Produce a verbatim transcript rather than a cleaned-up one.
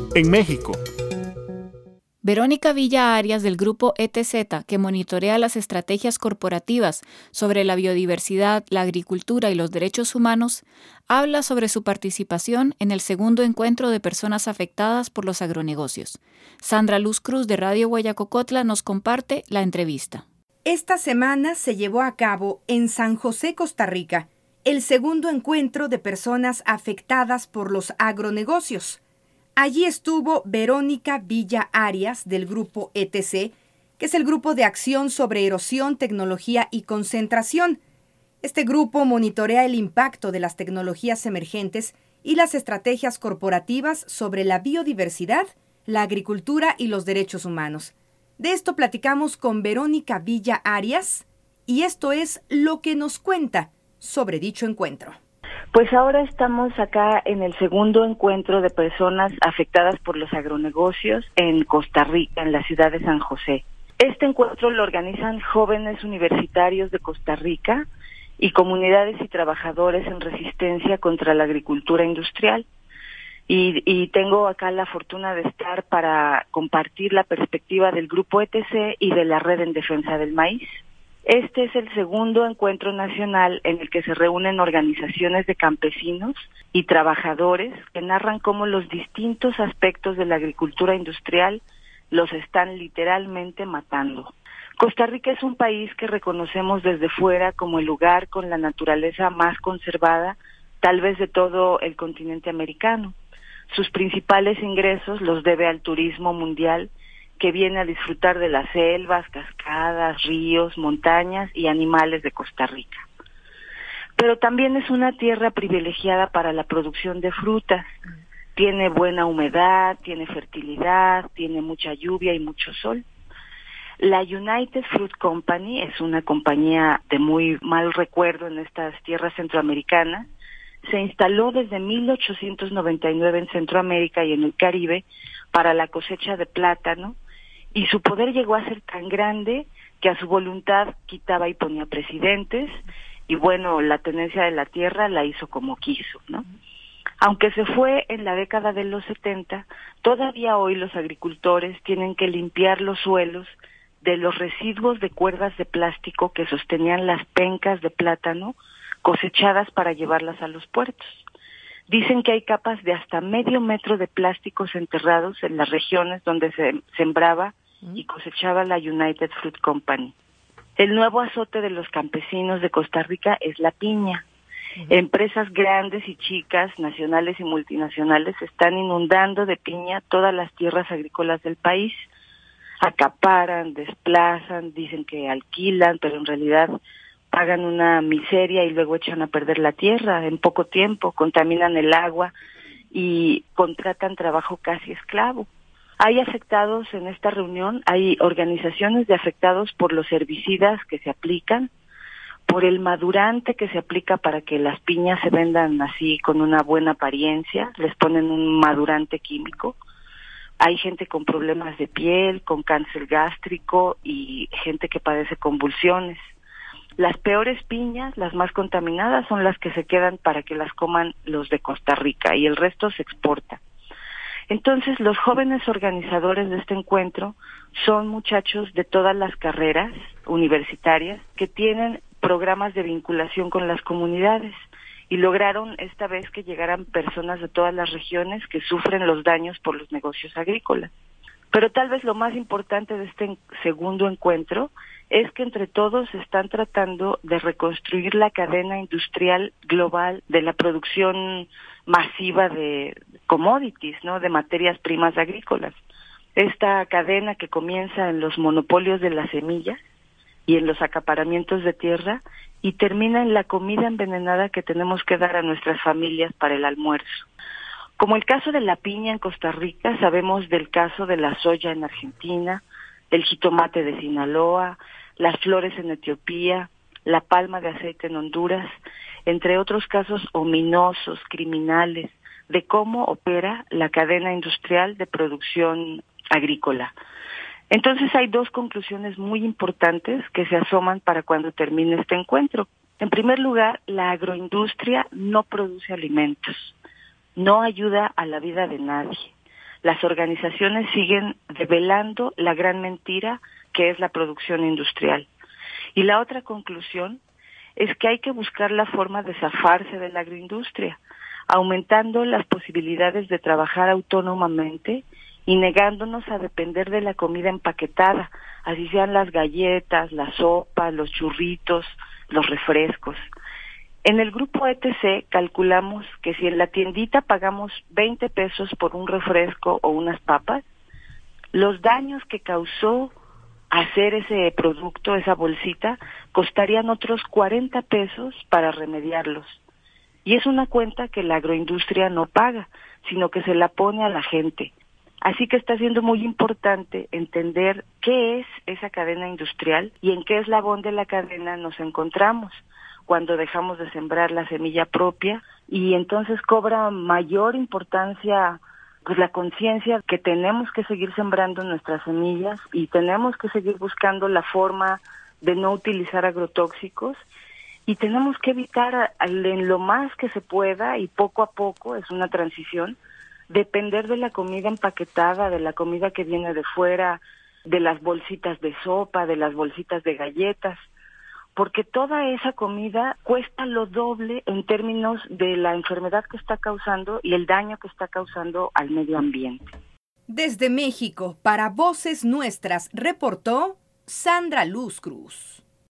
en México. Verónica Villa Arias, del grupo E T Z, que monitorea las estrategias corporativas sobre la biodiversidad, la agricultura y los derechos humanos, habla sobre su participación en el segundo encuentro de personas afectadas por los agronegocios. Sandra Luz Cruz, de Radio Guayacocotla, nos comparte la entrevista. Esta semana se llevó a cabo en San José, Costa Rica, el segundo encuentro de personas afectadas por los agronegocios. Allí estuvo Verónica Villa Arias, del grupo E T C, que es el Grupo de Acción sobre Erosión, Tecnología y Concentración. Este grupo monitorea el impacto de las tecnologías emergentes y las estrategias corporativas sobre la biodiversidad, la agricultura y los derechos humanos. De esto platicamos con Verónica Villa Arias, y esto es lo que nos cuenta sobre dicho encuentro. Pues ahora estamos acá en el segundo encuentro de personas afectadas por los agronegocios en Costa Rica, en la ciudad de San José. Este encuentro lo organizan jóvenes universitarios de Costa Rica y comunidades y trabajadores en resistencia contra la agricultura industrial. Y, y tengo acá la fortuna de estar para compartir la perspectiva del Grupo E T C y de la Red en Defensa del Maíz. Este es el segundo encuentro nacional en el que se reúnen organizaciones de campesinos y trabajadores que narran cómo los distintos aspectos de la agricultura industrial los están literalmente matando. Costa Rica es un país que reconocemos desde fuera como el lugar con la naturaleza más conservada, tal vez de todo el continente americano. Sus principales ingresos los debe al turismo mundial, que viene a disfrutar de las selvas, cascadas, ríos, montañas y animales de Costa Rica. Pero también es una tierra privilegiada para la producción de frutas. Tiene buena humedad, tiene fertilidad, tiene mucha lluvia y mucho sol. La United Fruit Company es una compañía de muy mal recuerdo en estas tierras centroamericanas. Se instaló desde mil ochocientos noventa y nueve en Centroamérica y en el Caribe para la cosecha de plátano, y su poder llegó a ser tan grande que a su voluntad quitaba y ponía presidentes, y bueno, la tenencia de la tierra la hizo como quiso, ¿no? Aunque se fue en la década de los setenta, todavía hoy los agricultores tienen que limpiar los suelos de los residuos de cuerdas de plástico que sostenían las pencas de plátano cosechadas para llevarlas a los puertos. Dicen que hay capas de hasta medio metro de plásticos enterrados en las regiones donde se sembraba y cosechaba la United Fruit Company. El nuevo azote de los campesinos de Costa Rica es la piña. Uh-huh. Empresas grandes y chicas, nacionales y multinacionales, están inundando de piña todas las tierras agrícolas del país. Acaparan, desplazan, dicen que alquilan, pero en realidad pagan una miseria y luego echan a perder la tierra en poco tiempo, contaminan el agua y contratan trabajo casi esclavo. Hay afectados en esta reunión, hay organizaciones de afectados por los herbicidas que se aplican, por el madurante que se aplica para que las piñas se vendan así con una buena apariencia, les ponen un madurante químico. Hay gente con problemas de piel, con cáncer gástrico y gente que padece convulsiones. Las peores piñas, las más contaminadas, son las que se quedan para que las coman los de Costa Rica y el resto se exporta. Entonces, los jóvenes organizadores de este encuentro son muchachos de todas las carreras universitarias que tienen programas de vinculación con las comunidades y lograron esta vez que llegaran personas de todas las regiones que sufren los daños por los negocios agrícolas. Pero tal vez lo más importante de este segundo encuentro es que entre todos están tratando de reconstruir la cadena industrial global de la producción masiva de commodities, ¿no?, de materias primas agrícolas. Esta cadena que comienza en los monopolios de las semillas y en los acaparamientos de tierra y termina en la comida envenenada que tenemos que dar a nuestras familias para el almuerzo. Como el caso de la piña en Costa Rica, sabemos del caso de la soya en Argentina, del jitomate de Sinaloa, las flores en Etiopía, la palma de aceite en Honduras, entre otros casos ominosos, criminales, de cómo opera la cadena industrial de producción agrícola. Entonces hay dos conclusiones muy importantes que se asoman para cuando termine este encuentro. En primer lugar, la agroindustria no produce alimentos, no ayuda a la vida de nadie. las organizaciones siguen develando la gran mentira que es la producción industrial. Y la otra conclusión es que hay que buscar la forma de zafarse de la agroindustria, aumentando las posibilidades de trabajar autónomamente y negándonos a depender de la comida empaquetada, así sean las galletas, las sopas, los churritos, los refrescos. En el grupo E T C calculamos que si en la tiendita pagamos veinte pesos por un refresco o unas papas, los daños que causó hacer ese producto, esa bolsita, costarían otros cuarenta pesos para remediarlos. Y es una cuenta que la agroindustria no paga, sino que se la pone a la gente. Así que está siendo muy importante entender qué es esa cadena industrial y en qué eslabón de la cadena nos encontramos cuando dejamos de sembrar la semilla propia, y entonces cobra mayor importancia pues la conciencia que tenemos que seguir sembrando nuestras semillas y tenemos que seguir buscando la forma de no utilizar agrotóxicos, y tenemos que evitar en lo más que se pueda, y poco a poco, es una transición, depender de la comida empaquetada, de la comida que viene de fuera, de las bolsitas de sopa, de las bolsitas de galletas, porque toda esa comida cuesta lo doble en términos de la enfermedad que está causando y el daño que está causando al medio ambiente. Desde México, para Voces Nuestras, reportó Sandra Luz Cruz.